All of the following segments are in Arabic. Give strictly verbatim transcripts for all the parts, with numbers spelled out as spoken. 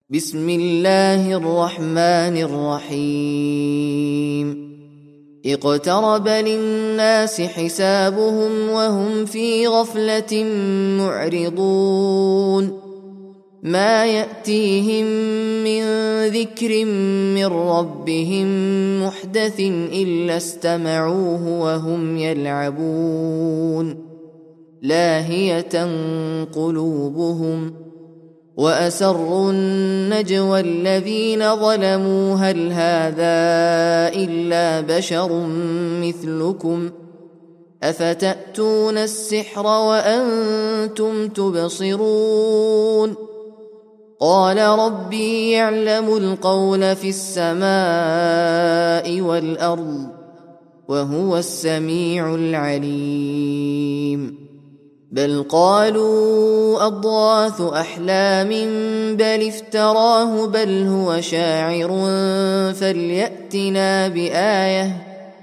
بسم الله الرحمن الرحيم اقترب للناس حسابهم وهم في غفلة معرضون ما يأتيهم من ذكر من ربهم محدث إلا استمعوه وهم يلعبون لاهية قلوبهم وأسروا النجوى الذين ظلموا هل هذا إلا بشر مثلكم أفتأتون السحر وأنتم تبصرون قال ربي يعلم القول في السماء والأرض وهو السميع العليم بل قالوا أضغاث أحلام بل افتراه بل هو شاعر فليأتنا بآية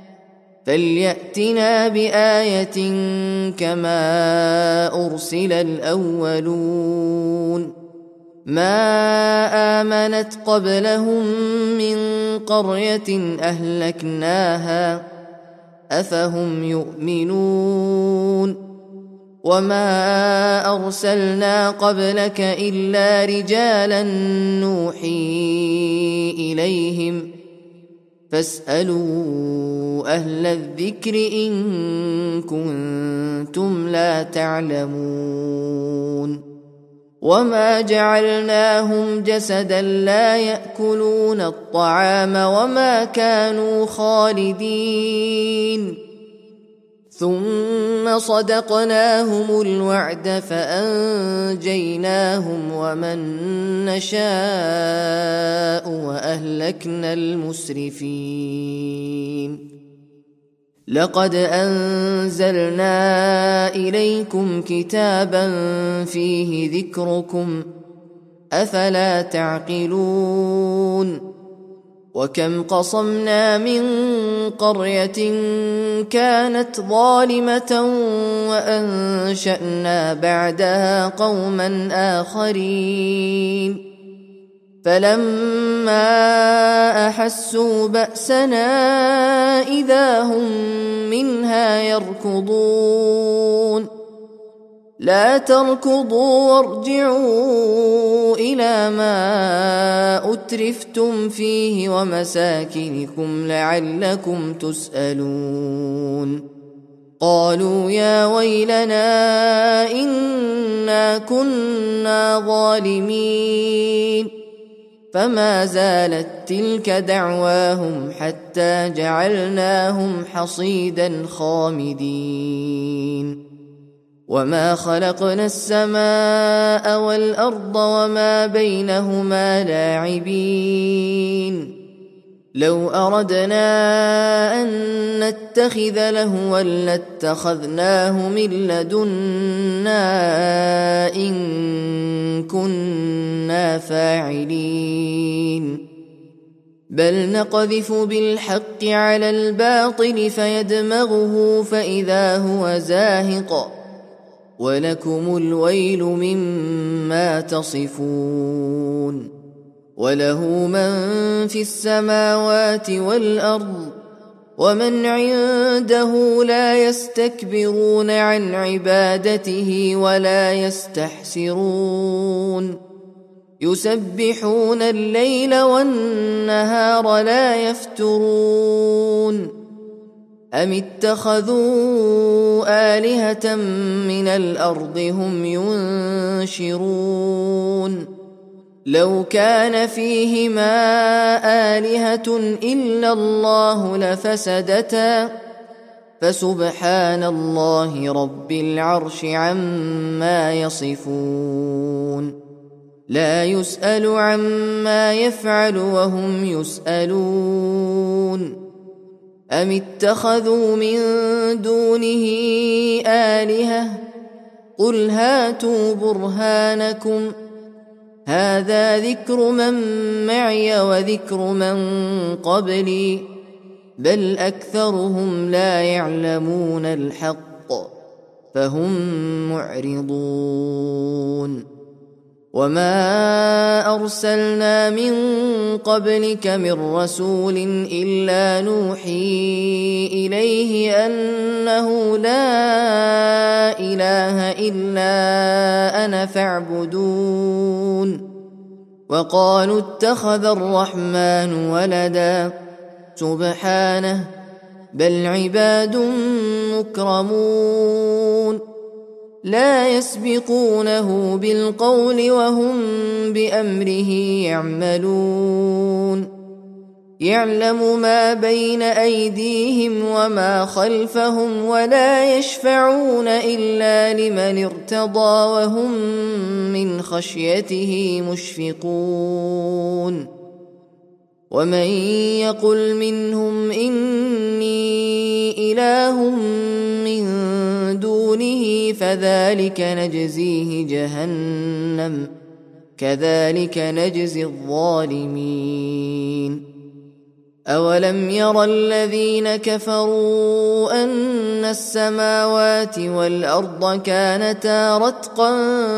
فليأتنا بآية كما أرسل الأولون ما آمنت قبلهم من قرية أهلكناها أفهم يؤمنون وما أرسلنا قبلك إلا رجالا نوحي إليهم فاسألوا أهل الذكر إن كنتم لا تعلمون وما جعلناهم جسدا لا يأكلون الطعام وما كانوا خالدين ثم صدقناهم الوعد فأنجيناهم ومن نشاء وأهلكنا المسرفين لقد أنزلنا إليكم كتابا فيه ذكركم أفلا تعقلون وكم قصمنا من قرية كانت ظالمة وأنشأنا بعدها قوما آخرين فلما أحسوا بأسنا إذا هم منها يركضون لا تركضوا وارجعوا إلى ما أترفتم فيه ومساكنكم لعلكم تسألون قالوا يا ويلنا إنا كنا ظالمين فما زالت تلك دعواهم حتى جعلناهم حصيدا خامدين وما خلقنا السماء والأرض وما بينهما لاعبين لو أردنا أن نتخذ لهوا لاتخذناه من لدنا إن كنا فاعلين بل نقذف بالحق على الباطل فيدمغه فإذا هو زاهق ولكم الويل مما تصفون وله من في السماوات والأرض ومن عنده لا يستكبرون عن عبادته ولا يستحسرون يسبحون الليل والنهار لا يفترون أم اتخذوا آلهة من الأرض هم ينشرون لو كان فيهما آلهة إلا الله لفسدتا فسبحان الله رب العرش عما يصفون لا يسأل عما يفعل وهم يسألون أم اتخذوا من دونه آلهة قل هاتوا برهانكم هذا ذكر من معي وذكر من قبلي بل أكثرهم لا يعلمون الحق فهم معرضون وما أرسلنا من قبلك من رسول إلا نوحي إليه أنه لا إله إلا أنا فاعبدون وقالوا اتخذ الرحمن ولدا سبحانه بل عباد مكرمون لا يسبقونه بالقول وهم بأمره يعملون يعلم ما بين أيديهم وما خلفهم ولا يشفعون إلا لمن ارتضى وهم من خشيته مشفقون ومن يقل منهم إني إله من دونه فذلك نجزيه جهنم كذلك نجزي الظالمين أولم ير الذين كفروا أن السماوات والأرض كانتا رتقا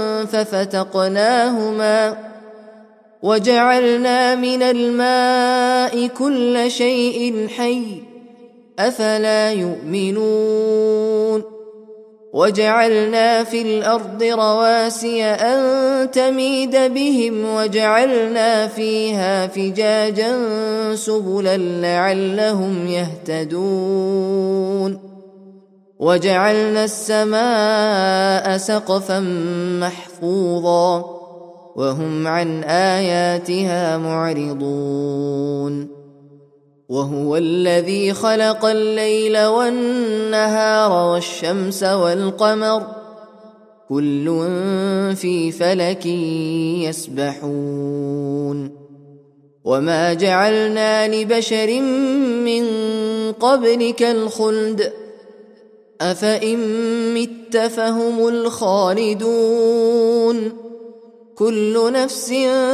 ففتقناهما وجعلنا من الماء كل شيء حي أفلا يؤمنون وجعلنا في الأرض رواسي أن تميد بهم وجعلنا فيها فجاجا سبلا لعلهم يهتدون وجعلنا السماء سقفا محفوظا وهم عن آياتها معرضون وهو الذي خلق الليل والنهار والشمس والقمر كل في فلك يسبحون وما جعلنا لبشر من قبلك الخلد أفإن مت فهم الخالدون كل نفس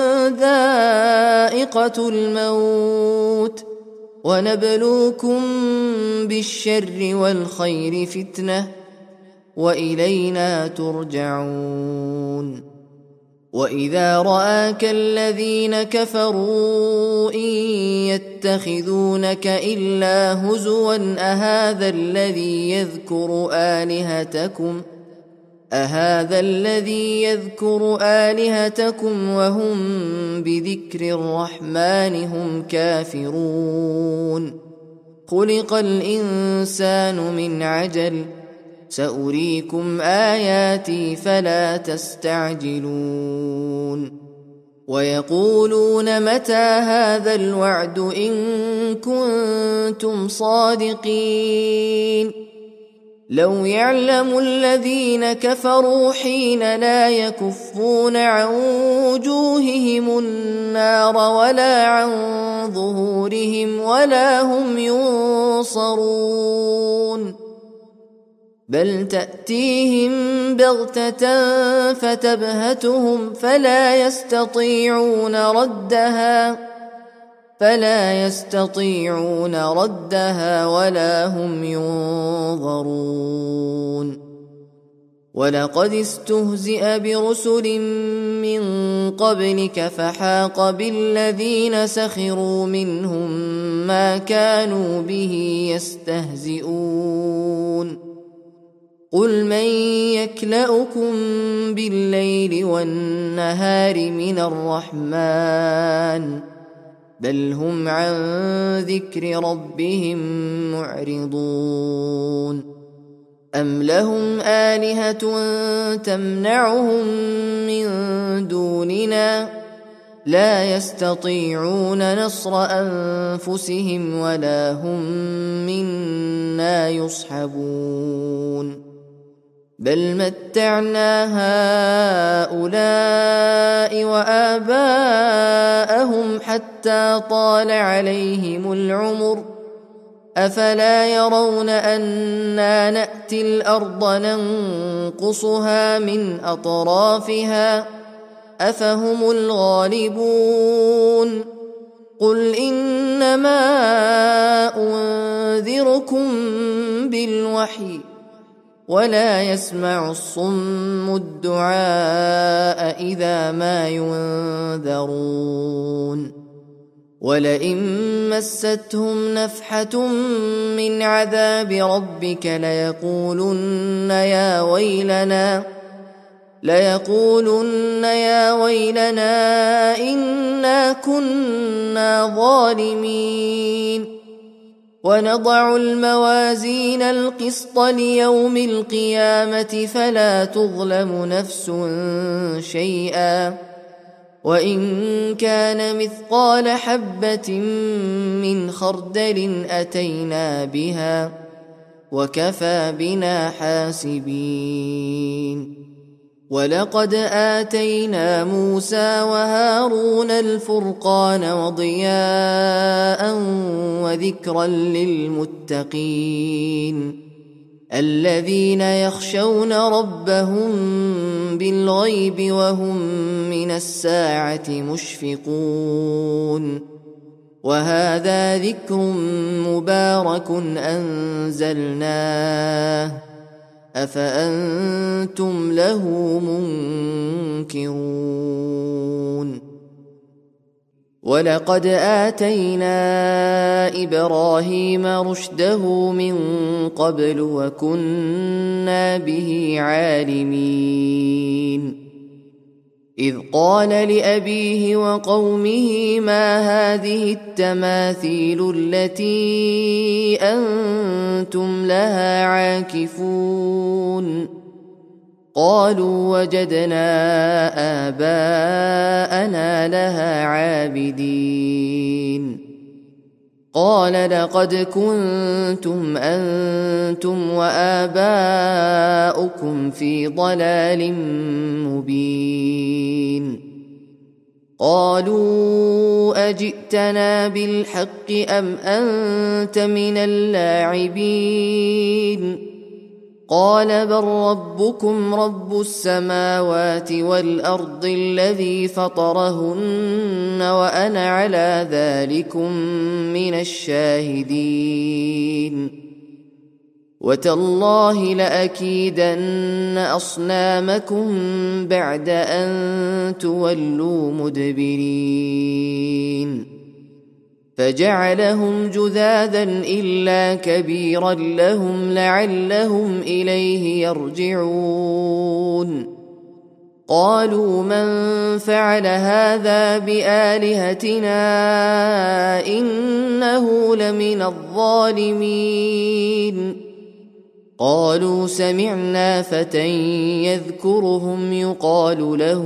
ذائقة الموت ونبلوكم بالشر والخير فتنة وإلينا ترجعون وإذا رآك الذين كفروا إن يتخذونك إلا هزوا أهذا الذي يذكر آلهتكم أهذا الذي يذكر آلهتكم وهم بذكر الرحمن هم كافرون خلق الإنسان من عجل سأريكم آياتي فلا تستعجلون ويقولون متى هذا الوعد إن كنتم صادقين لو يعلم الذين كفروا حين لا يكفون عن وجوههم النار ولا عن ظهورهم ولا هم ينصرون بل تأتيهم بغتة فتبهتهم فلا يستطيعون ردها فلا يستطيعون ردها ولا هم ينظرون ولقد استهزئ برسل من قبلك فحاق بالذين سخروا منهم ما كانوا به يستهزئون قل من يكلؤكم بالليل والنهار من الرحمن بل هم عن ذكر ربهم معرضون أم لهم آلهة تمنعهم من دوننا لا يستطيعون نصر أنفسهم ولا هم منا يصحبون بل متعنا هؤلاء وآباءهم حتى طال عليهم العمر أفلا يرون أنا نأتي الأرض ننقصها من أطرافها أفهم الغالبون قل إنما أنذركم بالوحي ولا يسمع الصم الدعاء إذا ما ينذرون ولئن مستهم نفحة من عذاب ربك ليقولن يا ويلنا ليقولن يا ويلنا إنا كنا ظالمين ونضع الموازين القسط ليوم القيامة فلا تظلم نفس شيئا وإن كان مثقال حبة من خردل أتينا بها وكفى بنا حاسبين ولقد آتينا موسى وهارون الفرقان وضياء وذكرا للمتقين الذين يخشون ربهم بالغيب وهم من الساعة مشفقون وهذا ذكر مبارك أنزلناه أفأنتم له منكرون ولقد آتينا إبراهيم رشده من قبل وكنا به عالمين إذ قال لأبيه وقومه ما هذه التماثيل التي أنتم لها عاكفون قالوا وجدنا آباءنا لها عابدين قال لقد كنتم أنتم وآباؤكم في ضلال مبين قالوا أجئتنا بالحق أم أنت من اللاعبين قال بل ربكم رب السماوات والأرض الذي فطرهن وأنا على ذلكم من الشاهدين وتالله لأكيدن أصنامكم بعد أن تولوا مدبرين فجعلهم جذاذا إلا كبيرا لهم لعلهم إليه يرجعون قالوا من فعل هذا بآلهتنا إنه لمن الظالمين قالوا سمعنا فتى يذكرهم يقال له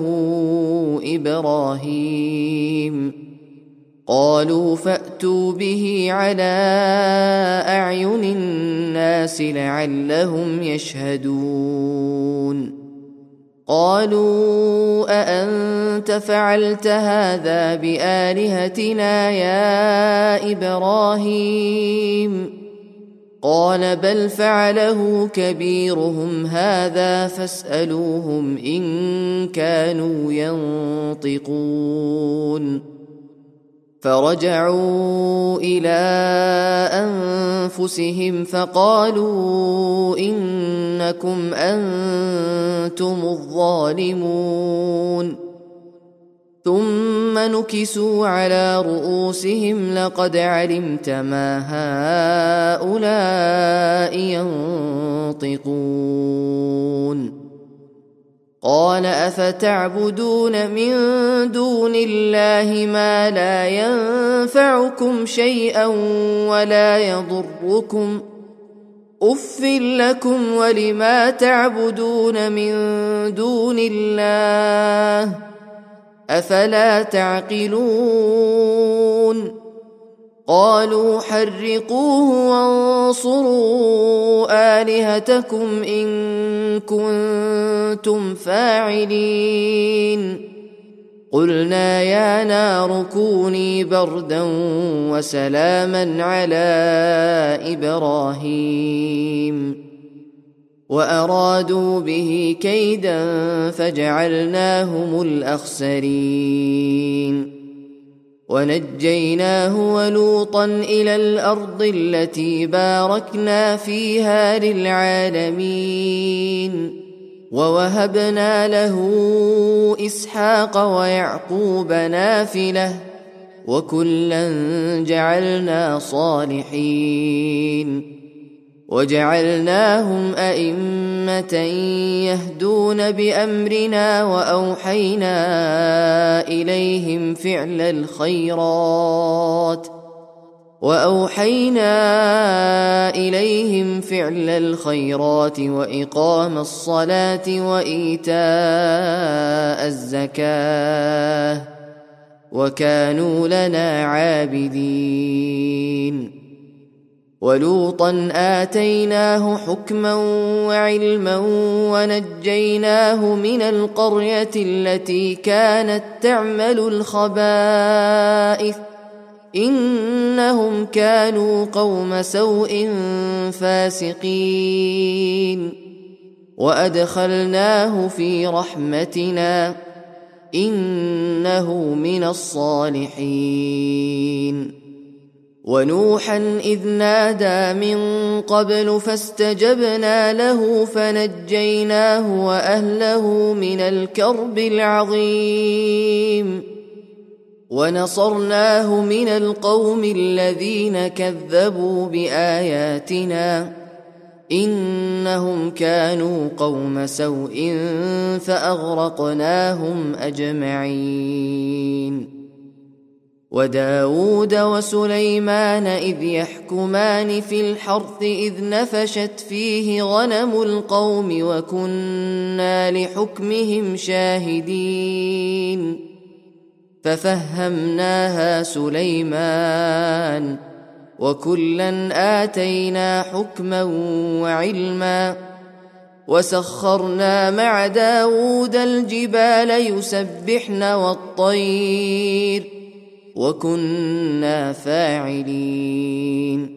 إبراهيم قالوا فأتوا به على أعين الناس لعلهم يشهدون قالوا أأنت فعلت هذا بآلهتنا يا إبراهيم قال بل فعله كبيرهم هذا فاسألوهم إن كانوا ينطقون فرجعوا إلى أنفسهم فقالوا إنكم أنتم الظالمون ثم نكسوا على رؤوسهم لقد علمت ما هؤلاء ينطقون قال أفتعبدون من دون الله ما لا ينفعكم شيئا ولا يضركم أف لكم ولما تعبدون من دون الله أفلا تعقلون قالوا حرقوه وانصروا آلهتكم إن كنتم فاعلين قلنا يا نار كوني بردا وسلاما على إبراهيم وأرادوا به كيدا فجعلناهم الأخسرين ونجيناه ولوطا إلى الأرض التي باركنا فيها للعالمين ووهبنا له إسحاق ويعقوب نافلة وكلا جعلنا صالحين وجعلناهم أئمة يهدون بأمرنا وأوحينا إليهم فعل الخيرات وأوحينا إليهم فعل الخيرات وإقام الصلاة وإيتاء الزكاة وكانوا لنا عابدين ولوطا آتيناه حكما وعلما ونجيناه من القرية التي كانت تعمل الخبائث إنهم كانوا قوم سوء فاسقين وأدخلناه في رحمتنا إنه من الصالحين ونوحا إذ نادى من قبل فاستجبنا له فنجيناه وأهله من الكرب العظيم ونصرناه من القوم الذين كذبوا بآياتنا إنهم كانوا قوم سوء فأغرقناهم أجمعين وداود وسليمان إذ يحكمان في الحرث إذ نفشت فيه غنم القوم وكنا لحكمهم شاهدين ففهمناها سليمان وكلا آتينا حكما وعلما وسخرنا مع داود الجبال يسبحن والطير وكنا فاعلين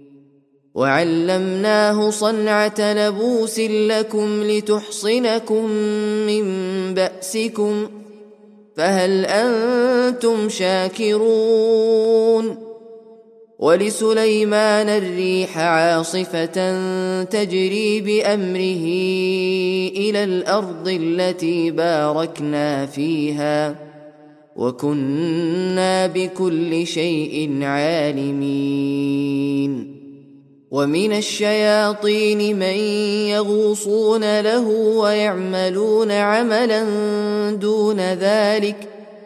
وعلمناه صنعة لبوس لكم لتحصنكم من بأسكم فهل أنتم شاكرون ولسليمان الريح عاصفة تجري بأمره إلى الأرض التي باركنا فيها وكنا بكل شيء عالمين ومن الشياطين من يغوصون له ويعملون عملا دون ذلك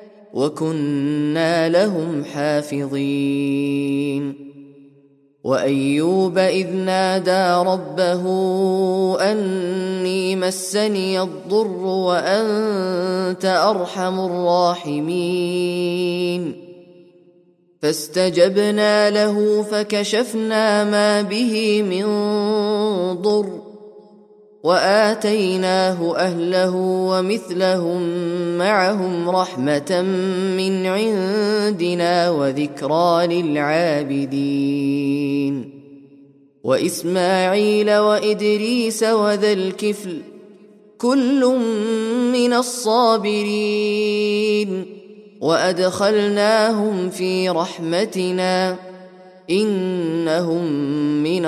وكنا لهم حافظين وأيوب إذ نادى ربه أني مسني الضر وأنت أرحم الراحمين فاستجبنا له فكشفنا ما به من ضر وآتيناه أهله ومثلهم معهم رحمة من عندنا وذكرى للعابدين وإسماعيل وإدريس وذا الكفل كل من الصابرين وأدخلناهم في رحمتنا إنهم من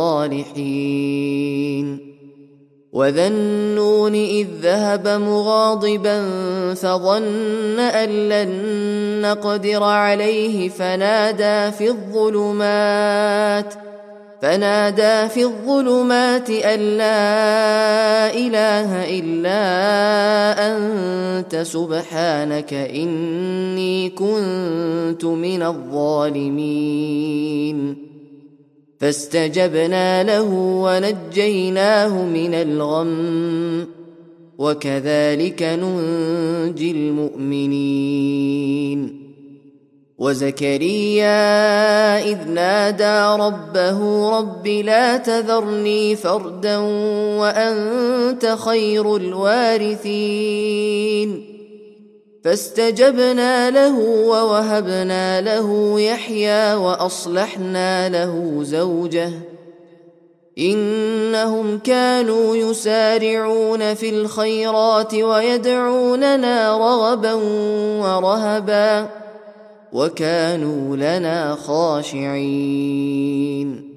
الصالحين وذا النون إذ ذهب مغاضبا فظن أن لن نقدر عليه فنادى في الظلمات فنادى في الظلمات أن لا إله إلا أنت سبحانك إني كنت من الظالمين فاستجبنا له ونجيناه من الغم وكذلك ننجي المؤمنين وزكريا إذ نادى ربه رب لا تذرني فردا وأنت خير الوارثين فاستجبنا له ووهبنا له يحيى وأصلحنا له زوجه إنهم كانوا يسارعون في الخيرات ويدعوننا رغبا ورهبا وكانوا لنا خاشعين.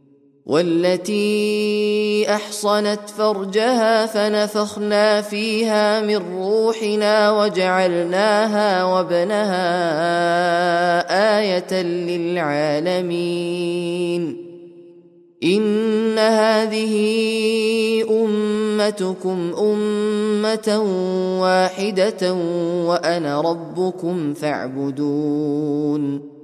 والتي أحصنت فرجها فنفخنا فيها من روحنا وجعلناها وابنها آية للعالمين. إن هذه أمتكم أمة واحدة وأنا ربكم فاعبدون.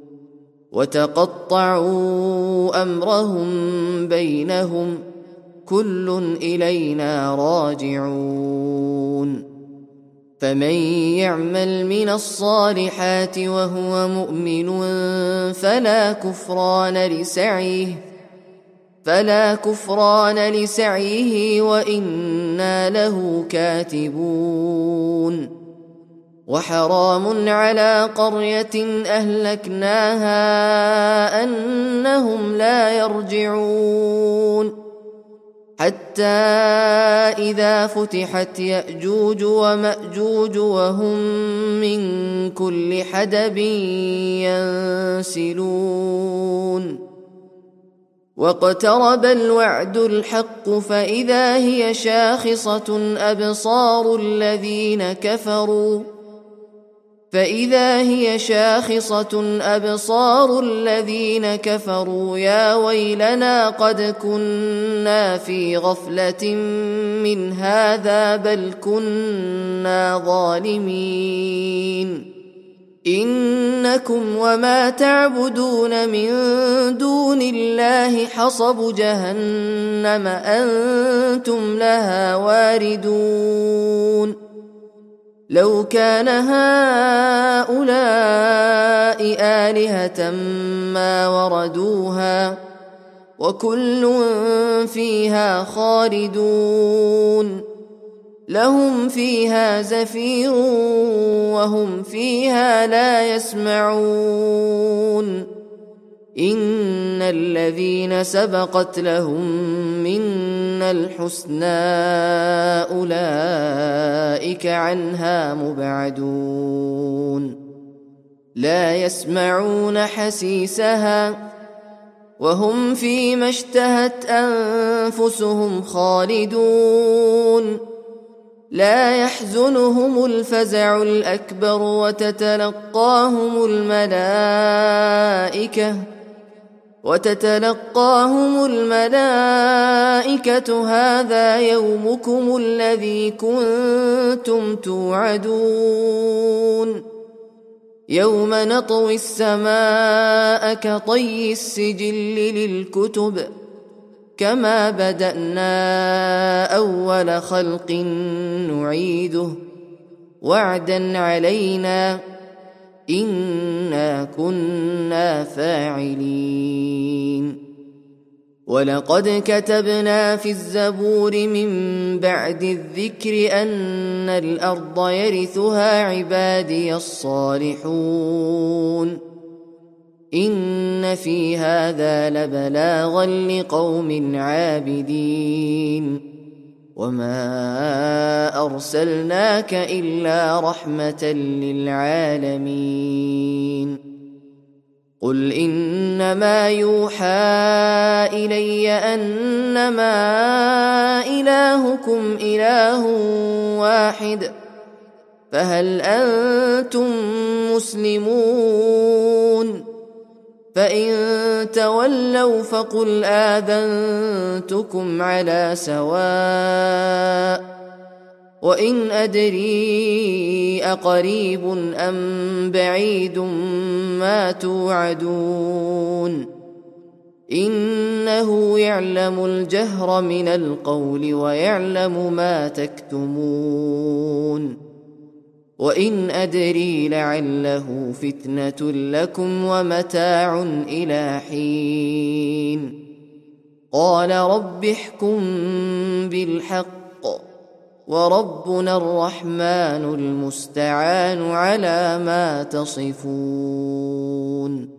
وتقطعوا أمرهم بينهم كل إلينا راجعون. فمن يعمل من الصالحات وهو مؤمن فلا كفران لسعيه فلا كفران لسعيه وإنا له كاتبون. وحرام على قرية أهلكناها أنهم لا يرجعون حتى إذا فتحت يأجوج ومأجوج وهم من كل حدب ينسلون. واقترب الوعد الحق فإذا هي شاخصة أبصار الذين كفروا فإذا هي شاخصة أبصار الذين كفروا يا ويلنا قد كنا في غفلة من هذا بل كنا ظالمين. إنكم وما تعبدون من دون الله حصب جهنم أنتم لها واردون. لو كان هؤلاء آلهة ما وردوها وكل فيها خالدون. لهم فيها زفير وهم فيها لا يسمعون. إن الذين سبقت لهم منا الحسنى أولئك عنها مبعدون. لا يسمعون حسيسها وهم فيما اشتهت أنفسهم خالدون. لا يحزنهم الفزع الأكبر وتتلقاهم الملائكة وتتلقاهم الملائكة هذا يومكم الذي كنتم توعدون. يوم نطوي السماء كطي السجل للكتب كما بدأنا أول خلق نعيده وعدا علينا إنا كنا فاعلين. ولقد كتبنا في الزبور من بعد الذكر أن الأرض يرثها عبادي الصالحون. إن في هذا لبلاغا لقوم عابدين. وما أرسلناك إلا رحمة للعالمين. قل إنما يوحى إلي أنما إلهكم إله واحد فهل أنتم مسلمون؟ فإن تولوا فقل آذنتكم على سواء. وإن أدري أقريب أم بعيد ما توعدون إنه يعلم الجهر من القول ويعلم ما تكتمون. وإن أدري لعله فتنة لكم ومتاع إلى حين. قال رب احكم بالحق وربنا الرحمن المستعان على ما تصفون.